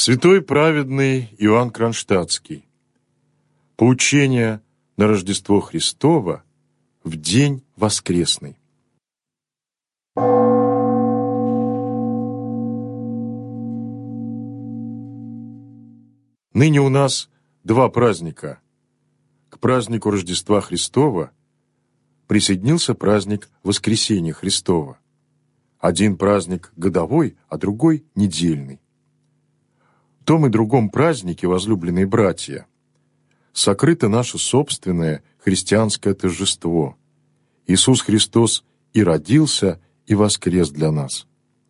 Святой праведный Иоанн Кронштадтский. Поучение на Рождество Христово в день воскресный. Ныне у нас два праздника. К празднику Рождества Христова присоединился праздник Воскресения Христова. Один праздник годовой, а другой недельный. В том и другом празднике, возлюбленные братья, сокрыто наше собственное христианское торжество. Иисус Христос и родился, и воскрес для нас.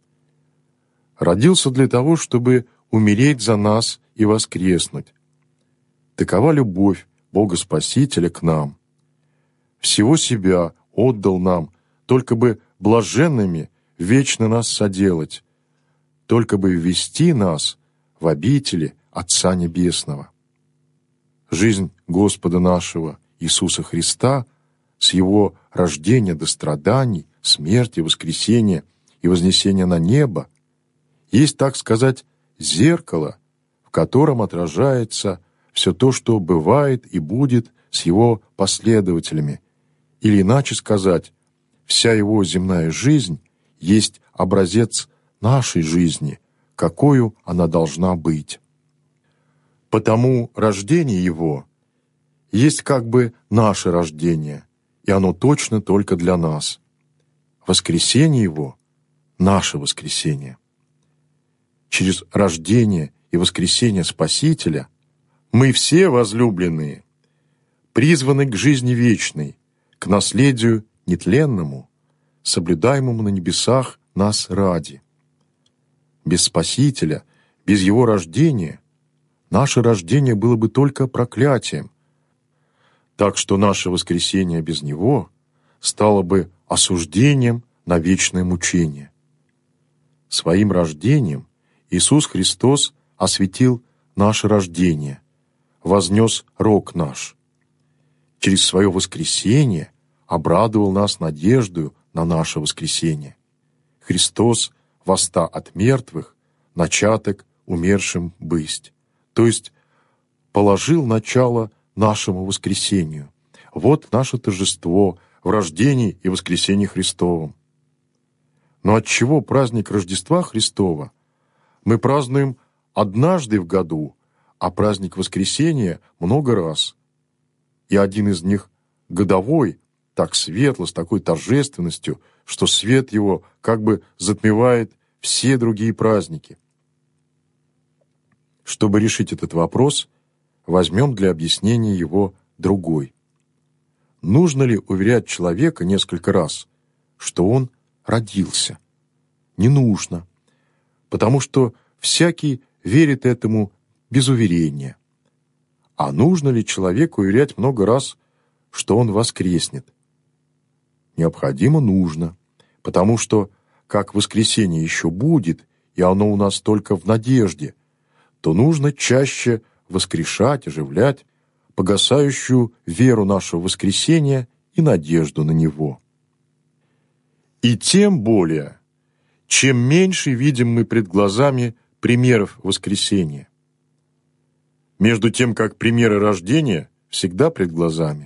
Родился для того, чтобы умереть за нас и воскреснуть. Такова любовь Бога Спасителя к нам. Всего себя отдал нам, только бы блаженными вечно нас соделать, только бы ввести нас в обители Отца Небесного. Жизнь Господа нашего Иисуса Христа с Его рождения до страданий, смерти, воскресения и вознесения на небо есть, так сказать, зеркало, в котором отражается все то, что бывает и будет с Его последователями, или иначе сказать, вся Его земная жизнь есть образец нашей жизни, какою она должна быть. Потому рождение Его есть как бы наше рождение, и оно точно только для нас. Воскресение Его — наше воскресение. Через рождение и воскресение Спасителя мы все, возлюбленные, призваны к жизни вечной, к наследию нетленному, соблюдаемому на небесах нас ради. Без Спасителя, без Его рождения, наше рождение было бы только проклятием, так что наше воскресение без Него стало бы осуждением на вечное мучение. Своим рождением Иисус Христос осветил наше рождение, вознес рог наш. Через свое воскресение обрадовал нас надеждою на наше воскресение. Христос воста от мертвых, начаток умершим бысть, то есть положил начало нашему воскресению. Вот наше торжество в рождении и воскресении Христовом. Но отчего праздник Рождества Христова мы празднуем однажды в году, а праздник Воскресения много раз? И один из них годовой, так светло, с такой торжественностью, что свет его как бы затмевает все другие праздники. Чтобы решить этот вопрос, возьмем для объяснения его другой. Нужно ли уверять человека несколько раз, что он родился? Не нужно, потому что всякий верит этому без уверения. А нужно ли человеку уверять много раз, что он воскреснет? Необходимо нужно, потому что, как воскресение еще будет, и оно у нас только в надежде, то нужно чаще воскрешать, оживлять погасающую веру нашего воскресения и надежду на него. И тем более, чем меньше видим мы пред глазами примеров воскресения, между тем, как примеры рождения всегда пред глазами.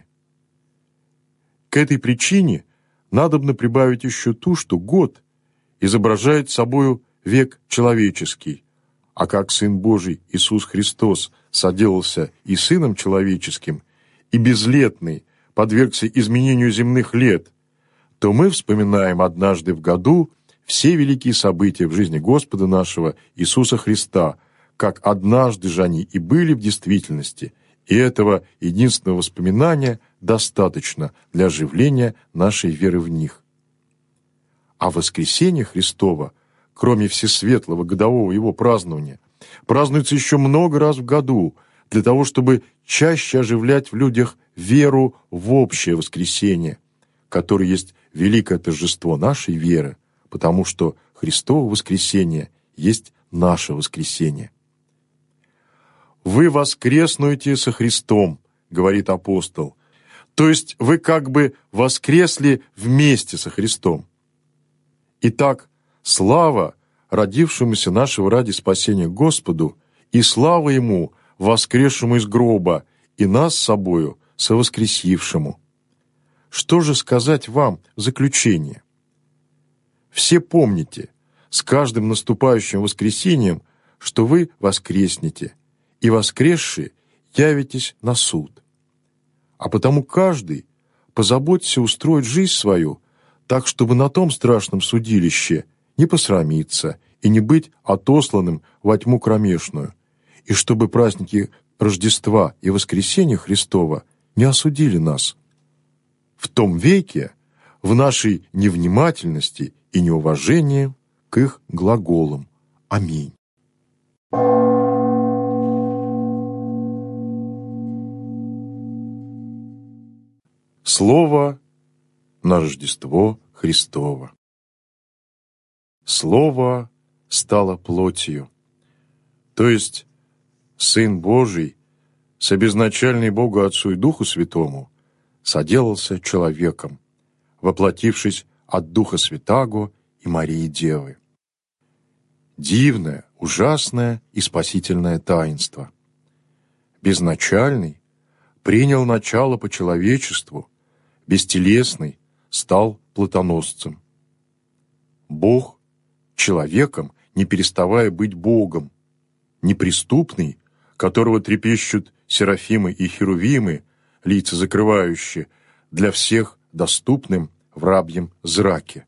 К этой причине надобно прибавить еще ту, что год изображает собою век человеческий, а как Сын Божий Иисус Христос соделался и Сыном Человеческим, и безлетный подвергся изменению земных лет, то мы вспоминаем однажды в году все великие события в жизни Господа нашего Иисуса Христа, как однажды же они и были в действительности, и этого единственного воспоминания достаточно для оживления нашей веры в них. А воскресение Христово, кроме всесветлого годового его празднования, празднуется еще много раз в году, для того, чтобы чаще оживлять в людях веру в общее воскресение, которое есть великое торжество нашей веры, потому что Христово воскресение есть наше воскресение. «Вы воскреснуете со Христом», — говорит апостол, то есть вы как бы воскресли вместе со Христом. Итак, слава родившемуся нашего ради спасения Господу и слава Ему, воскресшему из гроба, и нас с собою совоскресившему. Что же сказать вам в заключение? Все помните, с каждым наступающим воскресением, что вы воскреснете, и воскресшие явитесь на суд. А потому каждый позаботься устроить жизнь свою так, чтобы на том страшном судилище не посрамиться и не быть отосланным во тьму кромешную, и чтобы праздники Рождества и Воскресения Христова не осудили нас. В том веке, в нашей невнимательности и неуважении к их глаголам. Аминь. Слово на Рождество Христово. Слово стало плотью, то есть Сын Божий, собезначальный Богу Отцу и Духу Святому, соделался человеком, воплотившись от Духа Святаго и Марии Девы. Дивное, ужасное и спасительное таинство. Безначальный принял начало по человечеству, бестелесный стал плотоносцем. Бог человеком, не переставая быть Богом, неприступный, которого трепещут серафимы и херувимы, лица закрывающие, для всех доступным в рабьем зраке.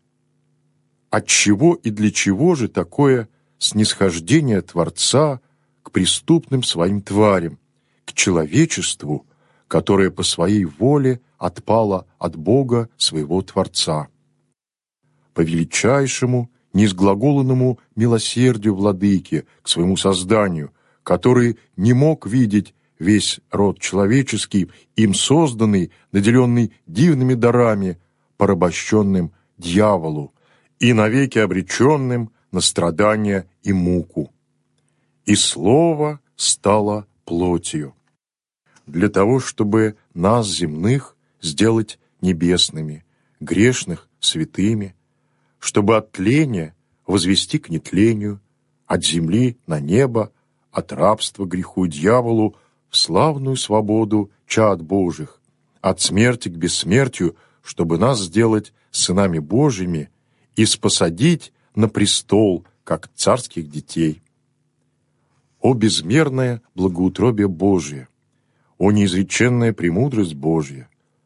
Отчего и для чего же такое снисхождение Творца к преступным своим тварям, к человечеству, которое по своей воле отпало от Бога своего Творца? По величайшему, неизглаголанному милосердию Владыки к своему созданию, который не мог видеть весь род человеческий, им созданный, наделенный дивными дарами, порабощенным дьяволу и навеки обреченным на страдания и муку. И Слово стало плотью, для того, чтобы нас, земных, сделать небесными, грешных — святыми, чтобы от тления возвести к нетлению, от земли на небо, от рабства греху и дьяволу в славную свободу чад Божьих, от смерти к бессмертию, чтобы нас сделать сынами Божьими и спосадить на престол, как царских детей. О безмерное благоутробие Божие! О неизреченная премудрость Божья!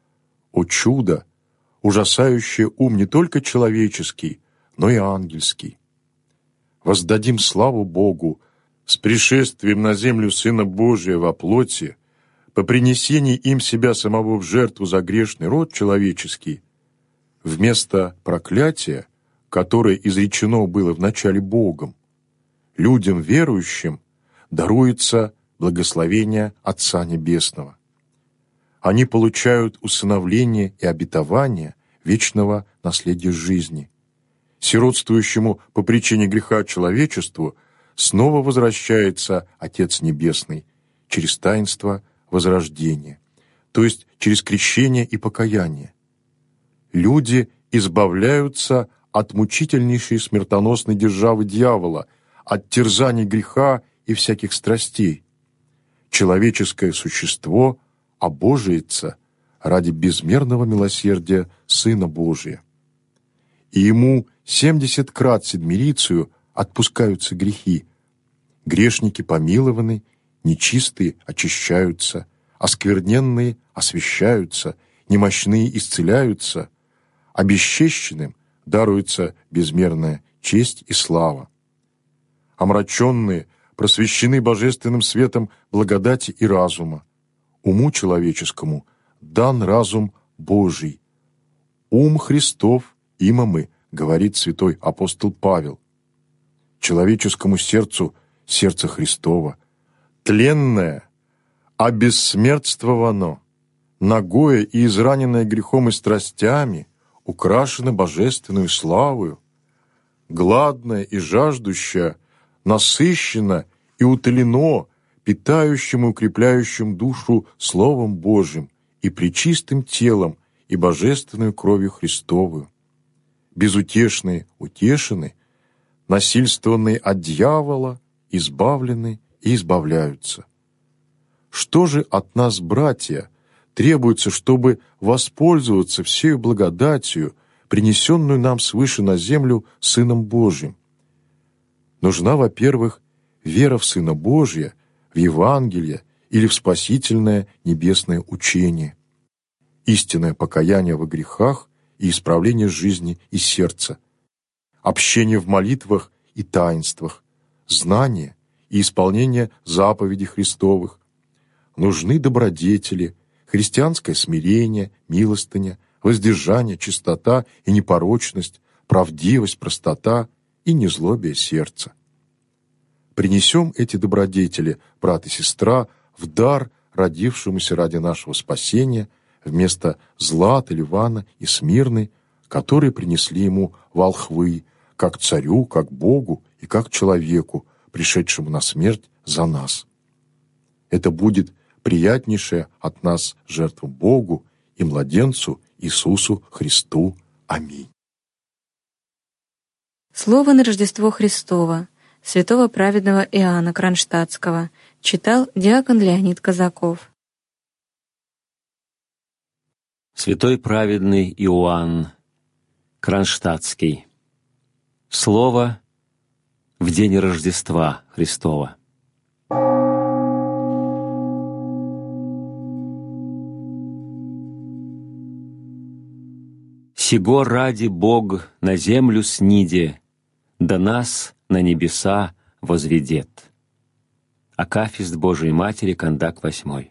О чудо, ужасающее ум не только человеческий, но и ангельский! Воздадим славу Богу с пришествием на землю Сына Божия во плоти, по принесении им себя самого в жертву за грешный род человеческий, вместо проклятия, которое изречено было вначале Богом, людям верующим даруется благословение Отца Небесного. Они получают усыновление и обетование вечного наследия жизни. Сиротствующему по причине греха человечеству снова возвращается Отец Небесный через таинство возрождения, то есть через крещение и покаяние. Люди избавляются от мучительнейшей смертоносной державы дьявола, от терзаний греха и всяких страстей. Человеческое существо обожается ради безмерного милосердия Сына Божия. И Ему 70 крат седмирицию отпускаются грехи. Грешники помилованы, нечистые очищаются, оскверненные освящаются, немощные исцеляются, обесчещенным даруется безмерная честь и слава. Омраченные просвещены божественным светом благодати и разума. Уму человеческому дан разум Божий. Ум Христов, има мы, говорит святой апостол Павел. Человеческому сердцу сердце Христово, тленное, обессмертствовано, нагое и израненное грехом и страстями, украшено божественную славою, гладное и жаждущее, насыщено и утолено питающим и укрепляющим душу Словом Божьим и пречистым телом и божественную кровью Христовую. Безутешные утешены, насильствованные от дьявола избавлены и избавляются. Что же от нас, братья, требуется, чтобы воспользоваться всею благодатью, принесенную нам свыше на землю Сыном Божьим? Нужна, во-первых, вера в Сына Божия, в Евангелие или в спасительное небесное учение, истинное покаяние во грехах и исправление жизни и сердца, общение в молитвах и таинствах, знание и исполнение заповедей Христовых. Нужны добродетели, христианское смирение, милостыня, воздержание, чистота и непорочность, правдивость, простота и незлобие сердца. Принесем эти добродетели, брат и сестра, в дар родившемуся ради нашего спасения, вместо Златы, Ливана и Смирны, которые принесли ему волхвы, как царю, как Богу и как человеку, пришедшему на смерть за нас. Это будет приятнейшая от нас жертва Богу и младенцу Иисусу Христу. Аминь. Слово на Рождество Христово святого праведного Иоанна Кронштадтского читал диакон Леонид Казаков. Святой праведный Иоанн Кронштадтский. Слово в день Рождества Христова. Сего ради Бог на землю сниде, да нас на небеса возведет. Акафист Божией Матери, Кондак 8.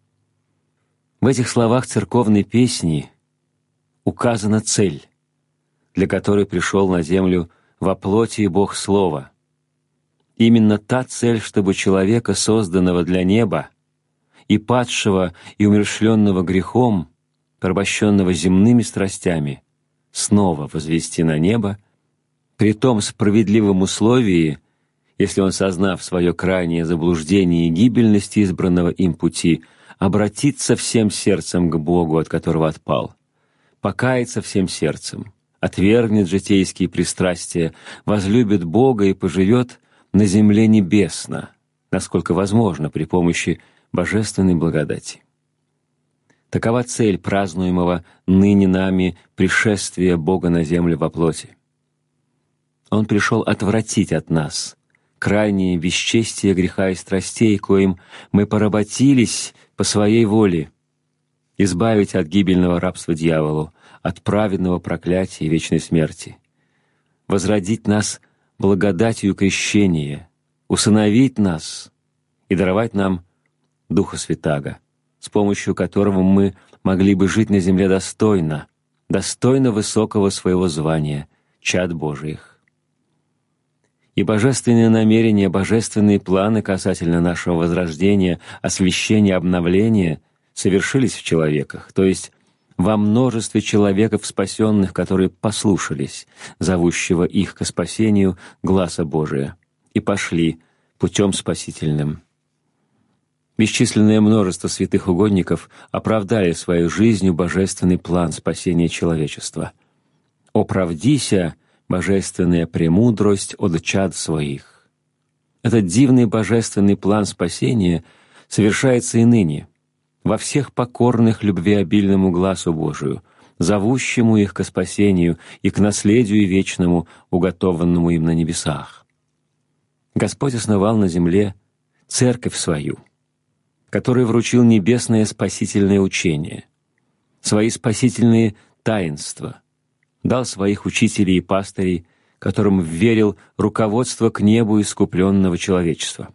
В этих словах церковной песни указана цель, для которой пришел на землю во плоти Бог Слова. Именно та цель, чтобы человека, созданного для неба, и падшего, и умерщвленного грехом, порабощенного земными страстями, снова возвести на небо, при том справедливом условии, если он, сознав свое крайнее заблуждение и гибельность избранного им пути, обратится всем сердцем к Богу, от которого отпал, покается всем сердцем, отвергнет житейские пристрастия, возлюбит Бога и поживет на земле небесно, насколько возможно при помощи божественной благодати. Такова цель празднуемого ныне нами пришествия Бога на землю во плоти. Он пришел отвратить от нас крайнее бесчестие греха и страстей, коим мы поработились по своей воле, избавить от гибельного рабства дьяволу, от праведного проклятия и вечной смерти, возродить нас благодатью крещения, усыновить нас и даровать нам Духа Святаго, с помощью которого мы могли бы жить на земле достойно высокого своего звания, чад Божиих. И божественные намерения, божественные планы касательно нашего возрождения, освящения, обновления совершились в человеках, то есть во множестве человеков спасенных, которые послушались зовущего их ко спасению гласа Божия и пошли путем спасительным. Бесчисленное множество святых угодников оправдали своей жизнью божественный план спасения человечества. «Оправдися, божественная премудрость от чад своих». Этот дивный божественный план спасения совершается и ныне, во всех покорных любвеобильному глазу Божию, зовущему их ко спасению и к наследию вечному, уготованному им на небесах. Господь основал на земле церковь свою, который вручил небесное спасительное учение, свои спасительные таинства, дал своих учителей и пастырей, которым вверил руководство к небу искупленного человечества.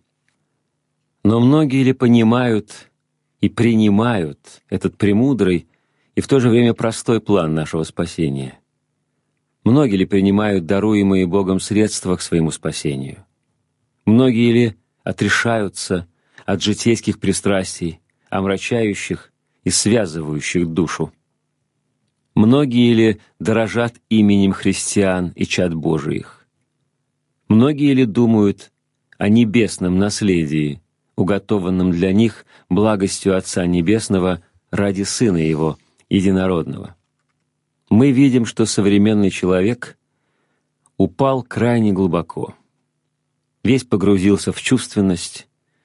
Но многие ли понимают и принимают этот премудрый и в то же время простой план нашего спасения? Многие ли принимают даруемые Богом средства к своему спасению? Многие ли отрешаются от житейских пристрастий, омрачающих и связывающих душу? Многие ли дорожат именем христиан и чад Божиих? Многие ли думают о небесном наследии, уготованном для них благостью Отца Небесного ради Сына Его, Единородного? Мы видим, что современный человек упал крайне глубоко. Весь погрузился в чувственность,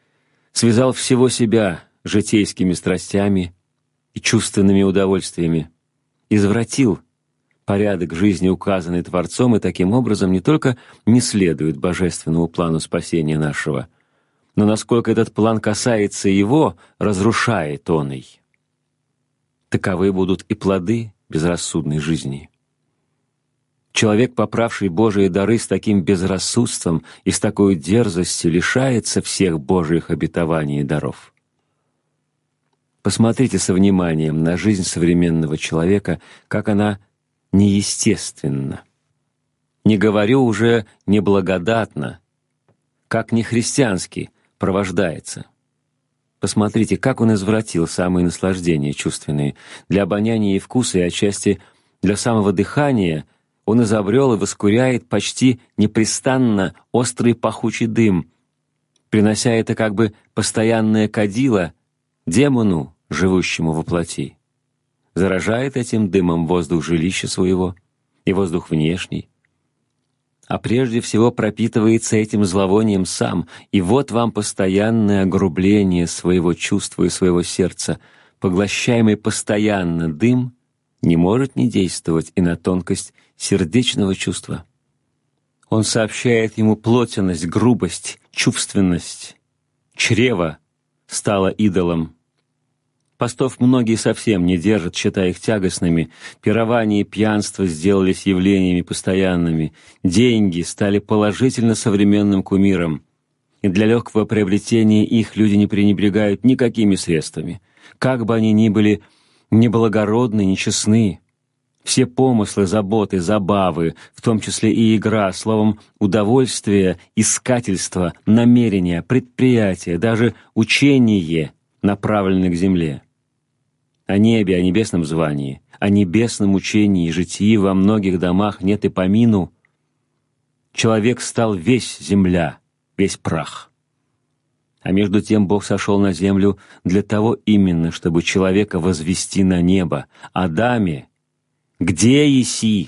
связал всего себя житейскими страстями и чувственными удовольствиями, извратил порядок жизни, указанный Творцом, и таким образом не только не следует божественному плану спасения нашего, но насколько этот план касается его, разрушает он и. Таковы будут и плоды безрассудной жизни. Человек, поправший Божие дары с таким безрассудством и с такой дерзостью, лишается всех Божьих обетований и даров. Посмотрите со вниманием на жизнь современного человека, как она неестественна. Не говорю уже неблагодатно, как нехристиански провождается. Посмотрите, как он извратил самые наслаждения чувственные. Для обоняния и вкуса, и отчасти для самого дыхания он изобрел и воскуряет почти непрестанно острый пахучий дым, принося это как бы постоянное кадило демону, живущему во плоти. Заражает этим дымом воздух жилища своего и воздух внешний, а прежде всего пропитывается этим зловонием сам, и вот вам постоянное огрубление своего чувства и своего сердца. Поглощаемый постоянно дым не может не действовать и на тонкость сердечного чувства. Он сообщает ему плотяность, грубость, чувственность. Чрево стало идолом. Постов многие совсем не держат, считая их тягостными. Пирование и пьянство сделались явлениями постоянными. Деньги стали положительно современным кумиром. И для легкого приобретения их люди не пренебрегают никакими средствами. Как бы они ни были неблагородны, нечестны. Все помыслы, заботы, забавы, в том числе и игра, словом, удовольствие, искательство, намерение, предприятие, даже учение направлены к земле. О небе, о небесном звании, о небесном учении и житии во многих домах нет и помину. Человек стал весь земля, весь прах. А между тем Бог сошел на землю для того именно, чтобы человека возвести на небо. Адаме, где еси?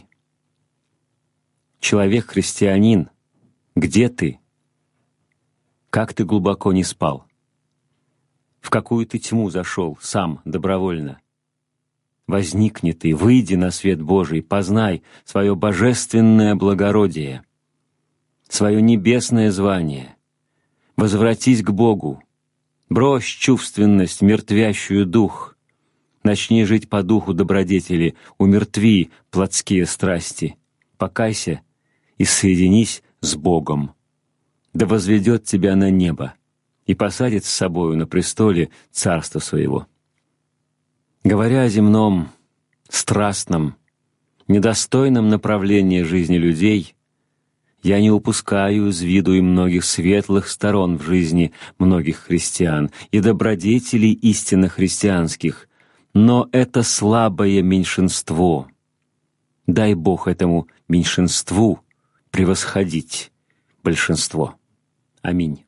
Человек-христианин, где ты? Как ты глубоко не спал? В какую ты тьму зашел сам добровольно? Возникни ты, выйди на свет Божий, познай свое божественное благородие, свое небесное звание. Возвратись к Богу, брось чувственность, мертвящую дух. Начни жить по духу добродетели, умертви плотские страсти. Покайся и соединись с Богом. Да возведет тебя на небо и посадит с собою на престоле царства своего. Говоря о земном, страстном, недостойном направлении жизни людей, я не упускаю из виду и многих светлых сторон в жизни многих христиан и добродетелей истинно христианских, но это слабое меньшинство. Дай Бог этому меньшинству превосходить большинство. Аминь.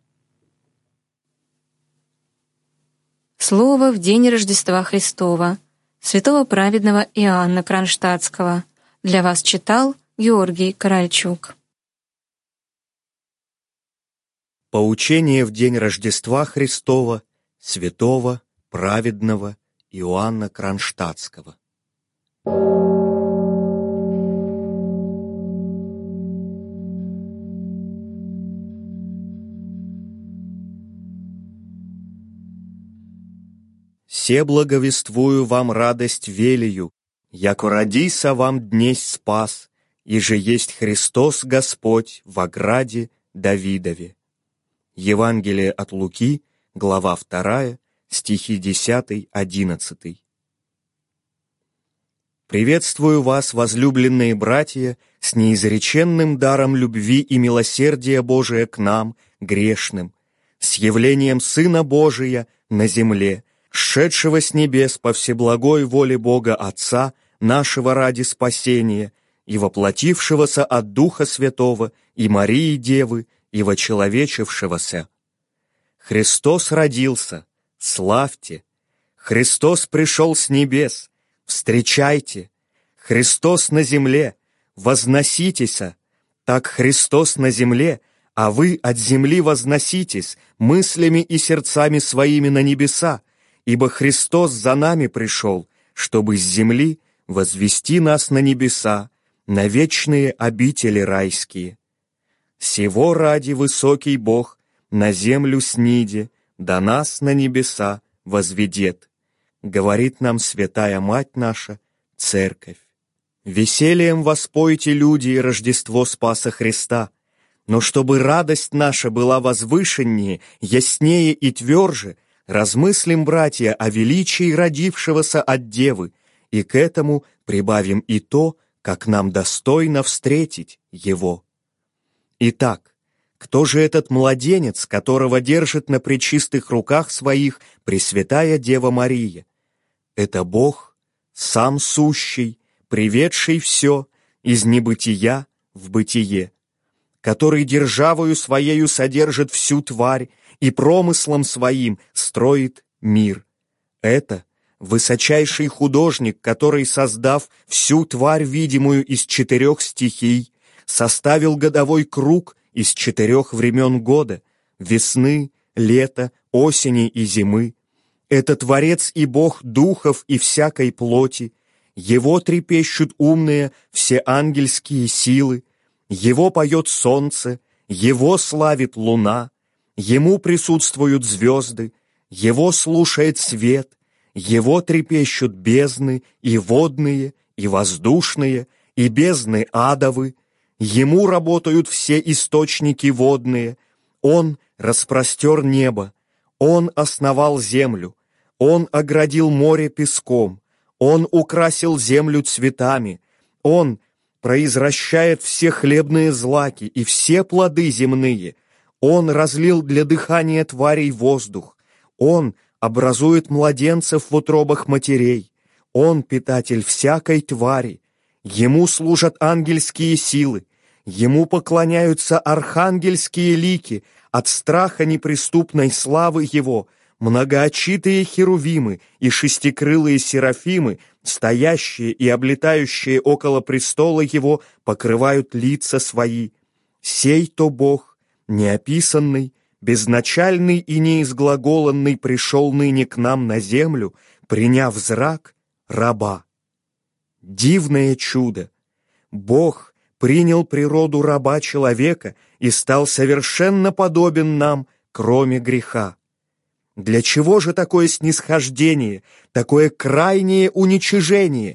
Слово в день Рождества Христова, святого праведного Иоанна Кронштадтского. Для вас читал Георгий Корольчук. Поучение в день Рождества Христова святого праведного Иоанна Кронштадтского. «Се благовествую вам радость велию, яко родися вам днесь спас, и же есть Христос Господь во граде Давидове». Евангелие от Луки, глава 2, стихи 10-11. «Приветствую вас, возлюбленные братья, с неизреченным даром любви и милосердия Божия к нам, грешным, с явлением Сына Божия на земле, сшедшего с небес по всеблагой воле Бога Отца, нашего ради спасения, и воплотившегося от Духа Святого и Марии Девы, и вочеловечившегося. Христос родился, славьте! Христос пришел с небес, встречайте! Христос на земле, возноситеся! Так Христос на земле а вы от земли возноситесь мыслями и сердцами своими на небеса, ибо Христос за нами пришел, чтобы с земли возвести нас на небеса, на вечные обители райские. Сего ради высокий Бог на землю сниде, да нас на небеса возведет, говорит нам святая Мать наша, Церковь. Весельем воспойте, люди, и Рождество Спаса Христа, но чтобы радость наша была возвышеннее, яснее и тверже, размыслим, братья, о величии родившегося от Девы, и к этому прибавим и то, как нам достойно встретить Его. Итак, кто же этот младенец, которого держит на пречистых руках своих Пресвятая Дева Мария? Это Бог, сам сущий, приведший все из небытия в бытие, который державою своею содержит всю тварь и промыслом своим строит мир. Это высочайший художник, который, создав всю тварь видимую из 4 стихий, составил годовой круг из 4 времен года, весны, лета, осени и зимы. Это Творец и Бог духов и всякой плоти. Его трепещут умные все ангельские силы, Его поет солнце, Его славит луна, Ему присутствуют звезды, Его слушает свет, Его трепещут бездны и водные, и воздушные, и бездны адовы, Ему работают все источники водные, Он распростер небо, Он основал землю, Он оградил море песком, Он украсил землю цветами, Он произвращает все хлебные злаки и все плоды земные, Он разлил для дыхания тварей воздух, Он образует младенцев в утробах матерей, Он питатель всякой твари, Ему служат ангельские силы, Ему поклоняются архангельские лики, от страха неприступной славы Его, многоочитые херувимы и шестикрылые серафимы, стоящие и облетающие около престола Его, покрывают лица свои. Сей-то Бог, неописанный, безначальный и неизглаголанный, пришел ныне к нам на землю, приняв зрак раба. Дивное чудо! Бог принял природу раба человека и стал совершенно подобен нам, кроме греха. Для чего же такое снисхождение, такое крайнее уничижение?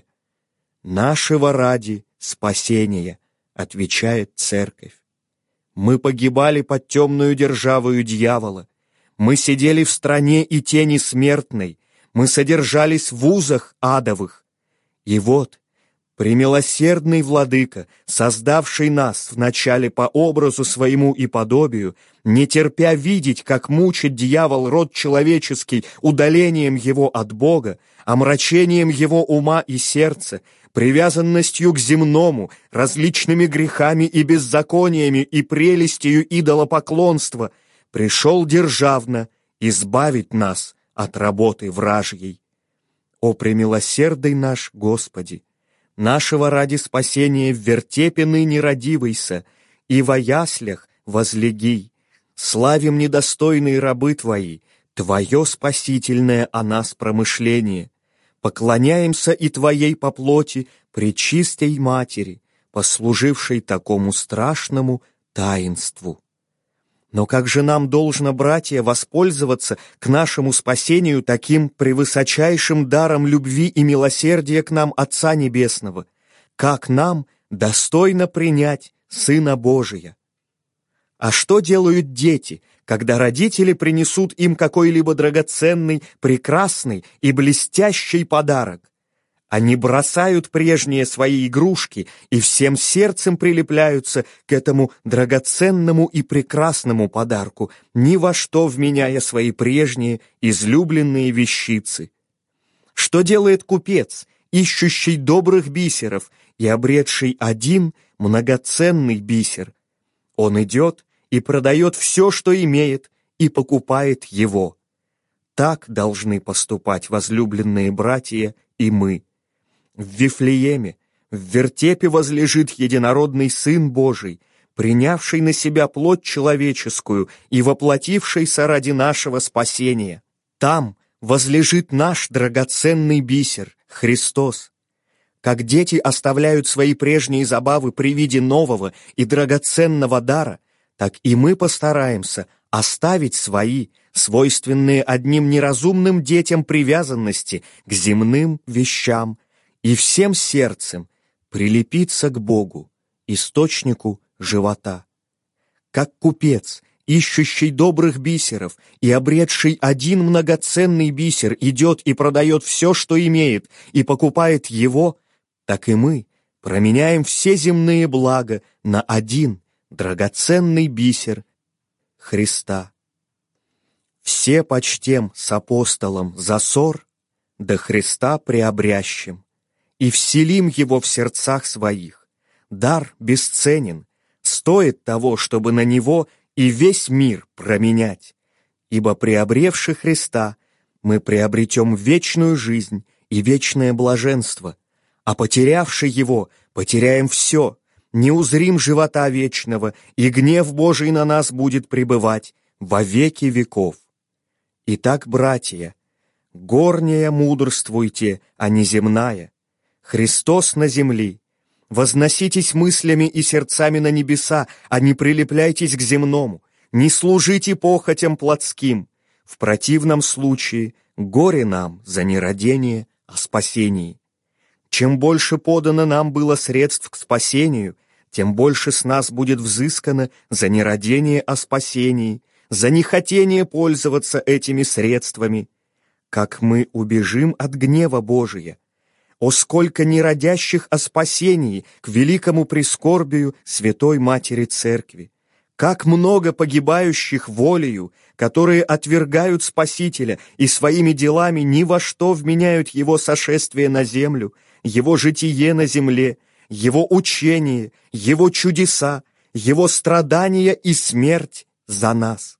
Нашего ради спасения, отвечает Церковь. Мы погибали под темную державою дьявола, мы сидели в стране и тени смертной, мы содержались в узах адовых. И вот, премилосердный Владыка, создавший нас вначале по образу своему и подобию, не терпя видеть, как мучит дьявол род человеческий удалением его от Бога, омрачением его ума и сердца, привязанностью к земному, различными грехами и беззакониями и прелестью идолопоклонства, пришел державно избавить нас от работы вражьей. О премилосердый наш Господи! Нашего ради спасения в вертепе ныне родивайся, и во яслях возлеги. Славим недостойные рабы Твои, Твое спасительное о нас промышление. Поклоняемся и Твоей по плоти пречистой Матери, послужившей такому страшному таинству. Но как же нам должно, братья, воспользоваться к нашему спасению таким превысочайшим даром любви и милосердия к нам Отца Небесного? Как нам достойно принять Сына Божия? А что делают дети, когда родители принесут им какой-либо драгоценный, прекрасный и блестящий подарок? Они бросают прежние свои игрушки и всем сердцем прилепляются к этому драгоценному и прекрасному подарку, ни во что вменяя свои прежние излюбленные вещицы. Что делает купец, ищущий добрых бисеров и обретший один многоценный бисер? Он идет и продает все, что имеет, и покупает его. Так должны поступать возлюбленные братья и мы. В Вифлееме, в вертепе возлежит единородный Сын Божий, принявший на себя плоть человеческую и воплотившийся ради нашего спасения. Там возлежит наш драгоценный бисер, Христос. Как дети оставляют свои прежние забавы при виде нового и драгоценного дара, так и мы постараемся оставить свои, свойственные одним неразумным детям привязанности к земным вещам и всем сердцем прилепиться к Богу, источнику живота. Как купец, ищущий добрых бисеров и обретший один многоценный бисер, идет и продает все, что имеет, и покупает его, так и мы променяем все земные блага на один драгоценный бисер Христа. Все почтем с апостолом за ссор, да Христа приобрящим, и вселим его в сердцах своих. Дар бесценен, стоит того, чтобы на него и весь мир променять, ибо приобревши Христа, мы приобретем вечную жизнь и вечное блаженство, а потерявши его, потеряем все, не узрим живота вечного, и гнев Божий на нас будет пребывать во веки веков. Итак, братья, горняя мудрствуйте, а не земная, Христос на земли. Возноситесь мыслями и сердцами на небеса, а не прилепляйтесь к земному, не служите похотям плотским. В противном случае горе нам за нерадение о спасении. Чем больше подано нам было средств к спасению, тем больше с нас будет взыскано за нерадение о спасении, за нехотение пользоваться этими средствами. Как мы убежим от гнева Божия! О, сколько неродящих о спасении к великому прискорбию Святой Матери Церкви! Как много погибающих волею, которые отвергают Спасителя и своими делами ни во что вменяют Его сошествие на землю, Его житие на земле, Его учение, Его чудеса, Его страдания и смерть за нас.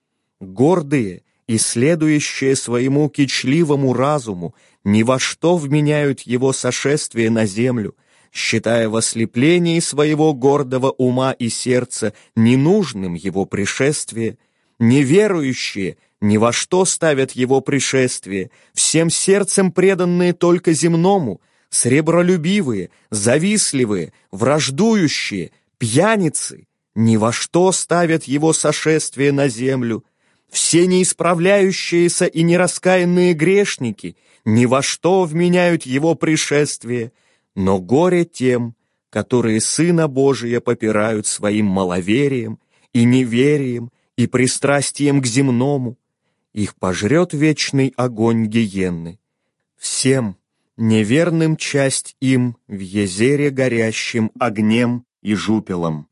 Гордые и следующие своему кичливому разуму ни во что вменяют Его сошествие на землю, считая в ослеплении своего гордого ума и сердца ненужным Его пришествие. Неверующие ни во что ставят Его пришествие, всем сердцем преданные только земному, сребролюбивые, завистливые, враждующие, пьяницы, ни во что ставят Его сошествие на землю. Все неисправляющиеся и нераскаянные грешники ни во что вменяют Его пришествие, но горе тем, которые Сына Божия попирают своим маловерием и неверием и пристрастием к земному. Их пожрет вечный огонь гиенны. Всем неверным часть им в езере горящим огнем и жупелом.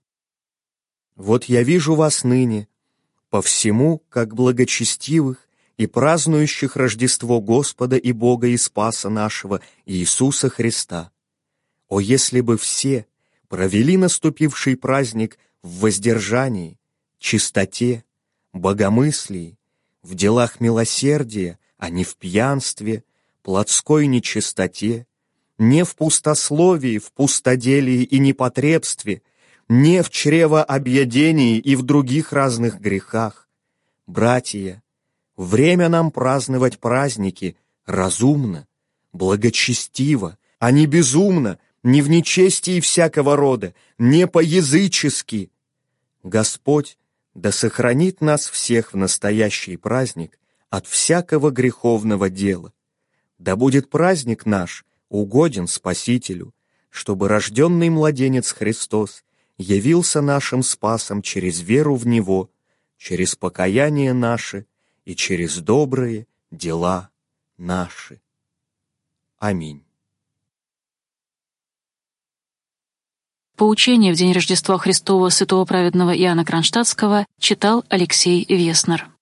Вот я вижу вас ныне, по всему, как благочестивых и празднующих Рождество Господа и Бога и Спаса нашего Иисуса Христа. О, если бы все провели наступивший праздник в воздержании, чистоте, богомыслии, в делах милосердия, а не в пьянстве, плотской нечистоте, не в пустословии, в пустоделии и непотребстве, не в чревообъедении и в других разных грехах. Братья, время нам праздновать праздники разумно, благочестиво, а не безумно, не в нечестии всякого рода, не по-язычески. Господь да сохранит нас всех в настоящий праздник от всякого греховного дела. Да будет праздник наш угоден Спасителю, чтобы рожденный младенец Христос явился нашим спасом через веру в Него, через покаяние наше и через добрые дела наши. Аминь. Поучение в день Рождества Христова святого праведного Иоанна Кронштадтского читал Алексей Веснер.